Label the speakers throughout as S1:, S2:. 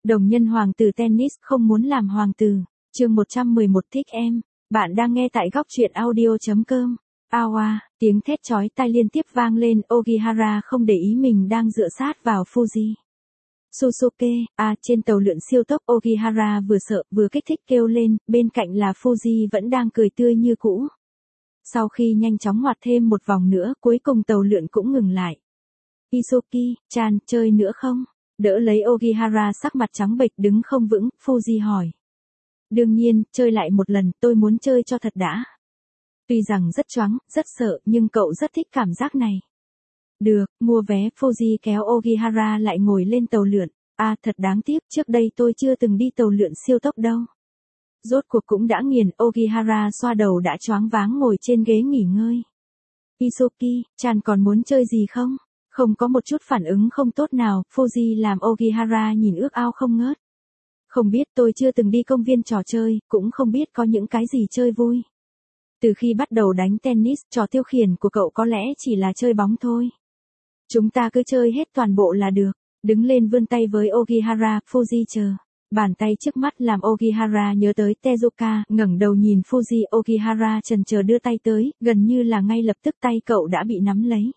S1: Đồng nhân hoàng tử tennis không muốn làm hoàng tử. Chương 111 thích em. Bạn đang nghe tại góc truyện audio.com. Awa, tiếng thét chói tai liên tiếp vang lên, Ogihara không để ý mình đang dựa sát vào Fuji. Susuke, trên tàu lượn siêu tốc, Ogihara vừa sợ vừa kích thích kêu lên, bên cạnh là Fuji vẫn đang cười tươi như cũ. Sau khi nhanh chóng ngoặt thêm một vòng nữa, cuối cùng tàu lượn cũng ngừng lại. Isuki-chan, chơi nữa không? Đỡ lấy Ogihara sắc mặt trắng bệch đứng không vững, Fuji hỏi. Đương nhiên, chơi lại một lần, tôi muốn chơi cho thật đã. Tuy rằng rất choáng, rất sợ, nhưng cậu rất thích cảm giác này. Được, mua vé. Fuji kéo Ogihara lại ngồi lên tàu lượn. Thật đáng tiếc, trước đây tôi chưa từng đi tàu lượn siêu tốc đâu. Rốt cuộc cũng đã nghiền. Ogihara xoa đầu đã choáng váng ngồi trên ghế nghỉ ngơi. Isuki-chan còn muốn chơi gì không? Không có một chút phản ứng không tốt nào, Fuji làm Ogihara nhìn ước ao không ngớt. Không biết, tôi chưa từng đi công viên trò chơi, cũng không biết có những cái gì chơi vui. Từ khi bắt đầu đánh tennis, trò tiêu khiển của cậu có lẽ chỉ là chơi bóng thôi. Chúng ta cứ chơi hết toàn bộ là được. Đứng lên vươn tay với Ogihara, Fuji chờ. Bàn tay trước mắt làm Ogihara nhớ tới Tezuka, ngẩng đầu nhìn Fuji. Ogihara chần chờ đưa tay tới, gần như là ngay lập tức tay cậu đã bị nắm lấy.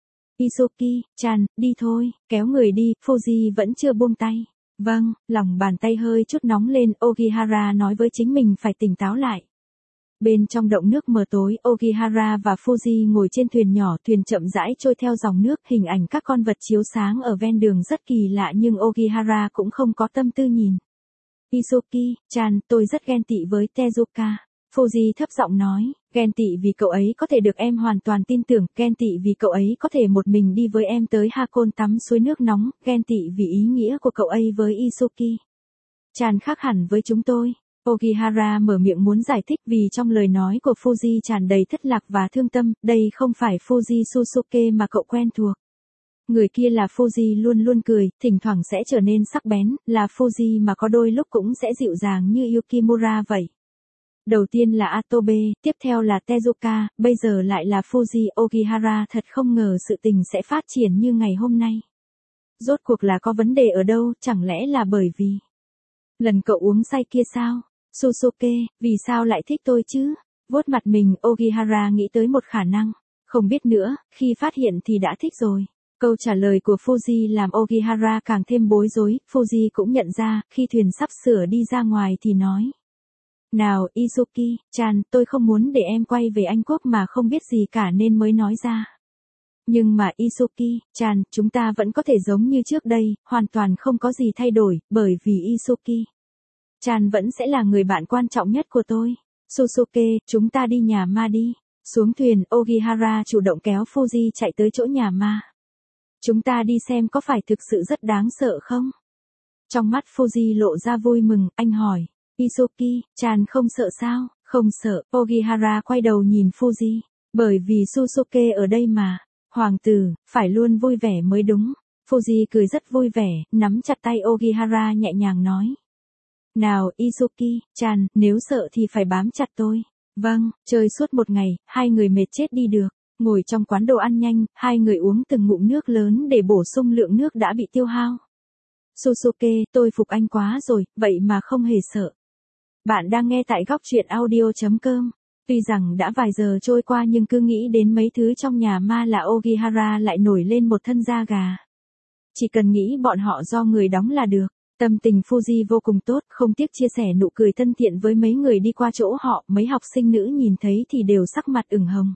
S1: Isuki-chan, đi thôi, kéo người đi. Fuji vẫn chưa buông tay. Vâng, lòng bàn tay hơi chút nóng lên, Ogihara nói với chính mình phải tỉnh táo lại. Bên trong động nước mờ tối, Ogihara và Fuji ngồi trên thuyền nhỏ, thuyền chậm rãi trôi theo dòng nước, hình ảnh các con vật chiếu sáng ở ven đường rất kỳ lạ nhưng Ogihara cũng không có tâm tư nhìn. Isuki-chan, tôi rất ghen tị với Tezuka. Fuji thấp giọng nói, ghen tị vì cậu ấy có thể được em hoàn toàn tin tưởng, ghen tị vì cậu ấy có thể một mình đi với em tới Hakone tắm suối nước nóng, ghen tị vì ý nghĩa của cậu ấy với Isuki-chan khác hẳn với chúng tôi. Ogihara mở miệng muốn giải thích vì trong lời nói của Fuji tràn đầy thất lạc và thương tâm, đây không phải Fuji Susuke mà cậu quen thuộc. Người kia là Fuji luôn luôn cười, thỉnh thoảng sẽ trở nên sắc bén, là Fuji mà có đôi lúc cũng sẽ dịu dàng như Yukimura vậy. Đầu tiên là Atobe, tiếp theo là Tezuka, bây giờ lại là Fuji. Ogihara thật không ngờ sự tình sẽ phát triển như ngày hôm nay. Rốt cuộc là có vấn đề ở đâu, chẳng lẽ là bởi vì lần cậu uống say kia sao? Susuke, vì sao lại thích tôi chứ? Vuốt mặt mình, Ogihara nghĩ tới một khả năng. Không biết nữa, khi phát hiện thì đã thích rồi. Câu trả lời của Fuji làm Ogihara càng thêm bối rối. Fuji cũng nhận ra, khi thuyền sắp sửa đi ra ngoài thì nói. Nào, Isuki-chan, tôi không muốn để em quay về Anh Quốc mà không biết gì cả nên mới nói ra. Nhưng mà Isuki-chan, chúng ta vẫn có thể giống như trước đây, hoàn toàn không có gì thay đổi, bởi vì Isuki-chan vẫn sẽ là người bạn quan trọng nhất của tôi. Susuke, chúng ta đi nhà ma đi. Xuống thuyền, Ogihara chủ động kéo Fuji chạy tới chỗ nhà ma. Chúng ta đi xem có phải thực sự rất đáng sợ không? Trong mắt Fuji lộ ra vui mừng, anh hỏi. Isuki-chan không sợ sao? Không sợ. Ogihara quay đầu nhìn Fuji. Bởi vì Susuke ở đây mà. Hoàng tử, phải luôn vui vẻ mới đúng. Fuji cười rất vui vẻ, nắm chặt tay Ogihara nhẹ nhàng nói. Nào Isuki-chan, nếu sợ thì phải bám chặt tôi. Vâng, chơi suốt một ngày, hai người mệt chết đi được. Ngồi trong quán đồ ăn nhanh, hai người uống từng ngụm nước lớn để bổ sung lượng nước đã bị tiêu hao. Susuke, tôi phục anh quá rồi, vậy mà không hề sợ. Bạn đang nghe tại góc truyện audio.com. Tuy rằng đã vài giờ trôi qua nhưng cứ nghĩ đến mấy thứ trong nhà ma là Ogihara lại nổi lên một thân da gà. Chỉ cần nghĩ bọn họ do người đóng là được. Tâm tình Fuji vô cùng tốt, không tiếc chia sẻ nụ cười thân thiện với mấy người đi qua chỗ họ, mấy học sinh nữ nhìn thấy thì đều sắc mặt ửng hồng.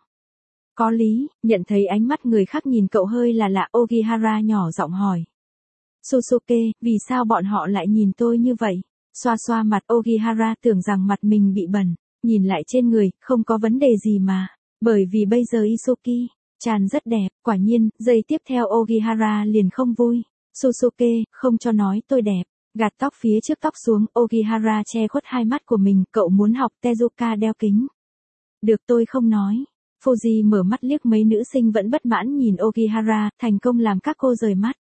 S1: Có lý, nhận thấy ánh mắt người khác nhìn cậu hơi là lạ, Ogihara nhỏ giọng hỏi. Susuke, vì sao bọn họ lại nhìn tôi như vậy? Xoa xoa mặt, Ogihara tưởng rằng mặt mình bị bẩn, nhìn lại trên người, không có vấn đề gì mà. Bởi vì bây giờ Isuki-chan rất đẹp, quả nhiên, giây tiếp theo Ogihara liền không vui. Susuke, không cho nói tôi đẹp. Gạt tóc phía trước tóc xuống, Ogihara che khuất hai mắt của mình, cậu muốn học Tezuka đeo kính. Được, tôi không nói. Fuji mở mắt liếc mấy nữ sinh vẫn bất mãn nhìn Ogihara, thành công làm các cô rời mắt.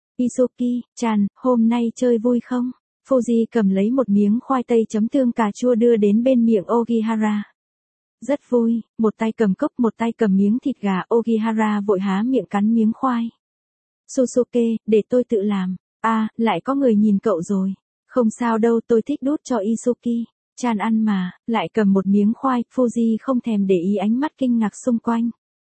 S1: Isuki-chan, hôm nay chơi vui không? Fuji cầm lấy một miếng khoai tây chấm tương cà chua đưa đến bên miệng Ogihara. Rất vui, một tay cầm cốc một tay cầm miếng thịt gà, Ogihara vội há miệng cắn miếng khoai. Susuke, để tôi tự làm. Lại có người nhìn cậu rồi. Không sao đâu, tôi thích đút cho Isuki. Chan ăn mà, lại cầm một miếng khoai, Fuji không thèm để ý ánh mắt kinh ngạc xung quanh.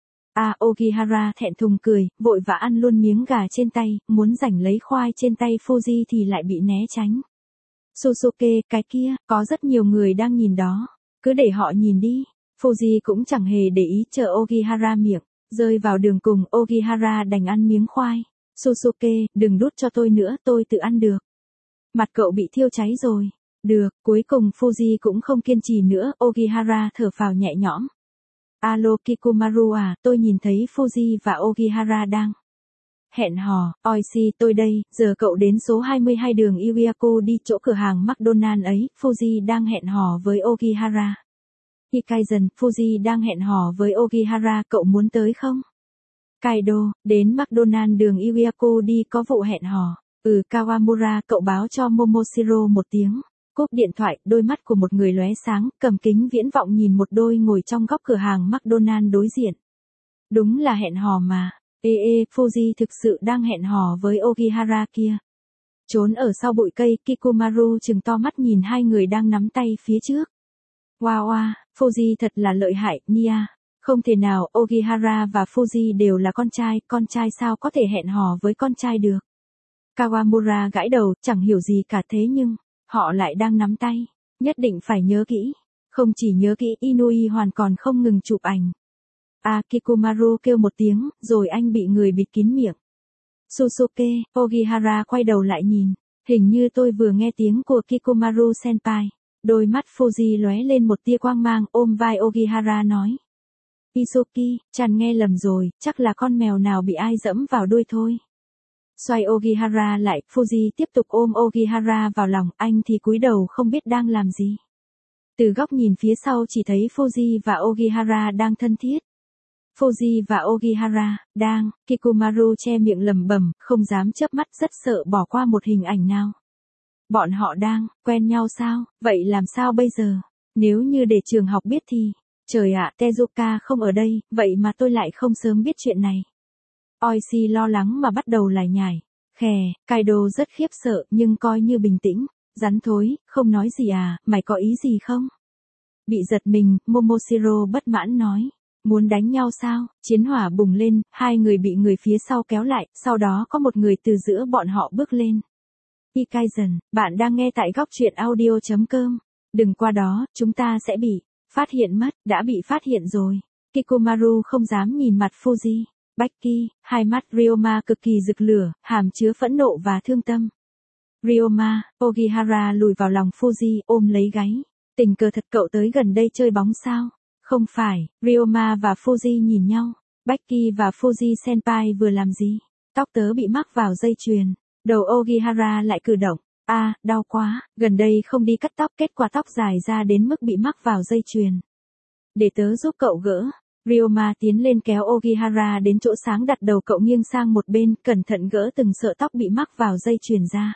S1: Ogihara thẹn thùng cười, vội vã ăn luôn miếng gà trên tay, muốn giành lấy khoai trên tay Fuji thì lại bị né tránh. Susuke, cái kia, có rất nhiều người đang nhìn đó. Cứ để họ nhìn đi. Fuji cũng chẳng hề để ý, chờ Ogihara miệng rơi vào đường cùng, Ogihara đành ăn miếng khoai. Susuke, đừng đút cho tôi nữa, tôi tự ăn được. Mặt cậu bị thiêu cháy rồi. Được, cuối cùng Fuji cũng không kiên trì nữa, Ogihara thở phào nhẹ nhõm. Alo Kikumaru à, tôi nhìn thấy Fuji và Ogihara đang hẹn hò. Oishi, tôi đây, giờ cậu đến số 22 đường Iwaiku đi chỗ cửa hàng McDonald ấy, Fuji đang hẹn hò với Ogihara. Hikaizen, Fuji đang hẹn hò với Ogihara, cậu muốn tới không? Kaido, đến McDonald đường Iwaiku đi, có vụ hẹn hò. Kawamura, cậu báo cho Momoshiro một tiếng. Cúp điện thoại, đôi mắt của một người lóe sáng, cầm kính viễn vọng nhìn một đôi ngồi trong góc cửa hàng McDonald đối diện. Đúng là hẹn hò mà. Fuji thực sự đang hẹn hò với Ogihara kia. Trốn ở sau bụi cây, Kikumaru trừng to mắt nhìn hai người đang nắm tay phía trước. Wow, Fuji thật là lợi hại, Nia. Không thể nào, Ogihara và Fuji đều là con trai sao có thể hẹn hò với con trai được. Kawamura gãi đầu, chẳng hiểu gì cả, thế nhưng họ lại đang nắm tay, nhất định phải nhớ kỹ. Không chỉ nhớ kỹ, Inui hoàn còn không ngừng chụp ảnh. Kikumaru kêu một tiếng, rồi anh bị người bịt kín miệng. Susuke, Ogihara quay đầu lại nhìn. Hình như tôi vừa nghe tiếng của Kikumaru senpai. Đôi mắt Fuji lóe lên một tia quang mang, ôm vai Ogihara nói. Isuki, Chan nghe lầm rồi, chắc là con mèo nào bị ai dẫm vào đuôi thôi. Xoay Ogihara lại, Fuji tiếp tục ôm Ogihara vào lòng, anh thì cúi đầu không biết đang làm gì. Từ góc nhìn phía sau chỉ thấy Fuji và Ogihara đang thân thiết. Fuji và Ogihara, đang, Kikumaru che miệng lẩm bẩm, không dám chớp mắt, rất sợ bỏ qua một hình ảnh nào. Bọn họ đang, quen nhau sao, vậy làm sao bây giờ? Nếu như để trường học biết thì, trời ạ, Tezuka không ở đây, vậy mà tôi lại không sớm biết chuyện này. Oishi lo lắng mà bắt đầu lải nhải. Kaido rất khiếp sợ, nhưng coi như bình tĩnh. Rắn thối, không nói gì à, mày có ý gì không? Bị giật mình, Momoshiro bất mãn nói. Muốn đánh nhau sao? Chiến hỏa bùng lên, hai người bị người phía sau kéo lại, sau đó có một người từ giữa bọn họ bước lên. Hikaizen, bạn đang nghe tại góc truyện audio.com. Đừng qua đó, chúng ta sẽ bị phát hiện mất, đã bị phát hiện rồi. Kikumaru không dám nhìn mặt Fuji. Becky, hai mắt Ryoma cực kỳ rực lửa, hàm chứa phẫn nộ và thương tâm. Ryoma, Ogihara lùi vào lòng Fuji, ôm lấy gáy. Tình cờ thật, cậu tới gần đây chơi bóng sao? Không phải, Ryoma và Fuji nhìn nhau. Becky và Fuji senpai vừa làm gì? Tóc tớ bị mắc vào dây chuyền. Đầu Ogihara lại cử động. Đau quá, gần đây không đi cắt tóc, kết quả tóc dài ra đến mức bị mắc vào dây chuyền. Để tớ giúp cậu gỡ. Ryoma tiến lên kéo Ogihara đến chỗ sáng, đặt đầu cậu nghiêng sang một bên, cẩn thận gỡ từng sợi tóc bị mắc vào dây chuyền ra.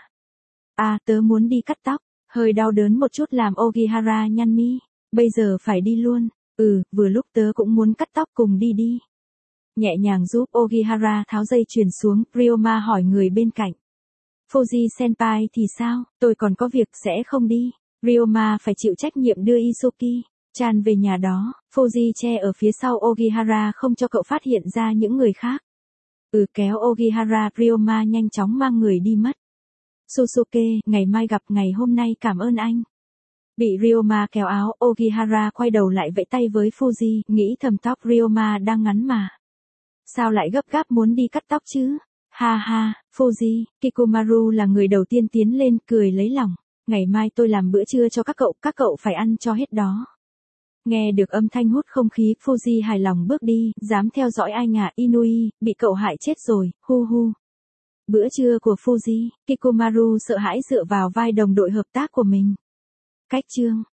S1: Tớ muốn đi cắt tóc, hơi đau đớn một chút làm Ogihara nhăn mi. Bây giờ phải đi luôn. Vừa lúc tớ cũng muốn cắt tóc, cùng đi đi. Nhẹ nhàng giúp Ogihara tháo dây chuyền xuống, Ryoma hỏi người bên cạnh. Fuji senpai thì sao, tôi còn có việc sẽ không đi. Ryoma phải chịu trách nhiệm đưa Isuki Chan về nhà đó. Fuji che ở phía sau Ogihara không cho cậu phát hiện ra những người khác. Kéo Ogihara, Ryoma nhanh chóng mang người đi mất. Susuke, ngày mai gặp, ngày hôm nay cảm ơn anh. Bị Ryoma kéo áo, Ogihara quay đầu lại vẫy tay với Fuji, nghĩ thầm tóc Ryoma đang ngắn mà. Sao lại gấp gáp muốn đi cắt tóc chứ? Ha, Fuji, Kikumaru là người đầu tiên tiến lên, cười lấy lòng. Ngày mai tôi làm bữa trưa cho các cậu phải ăn cho hết đó. Nghe được âm thanh hút không khí, Fuji hài lòng bước đi, dám theo dõi ai ngả, Inui, bị cậu hại chết rồi, hu. Bữa trưa của Fuji, Kikumaru sợ hãi dựa vào vai đồng đội hợp tác của mình. Cách chương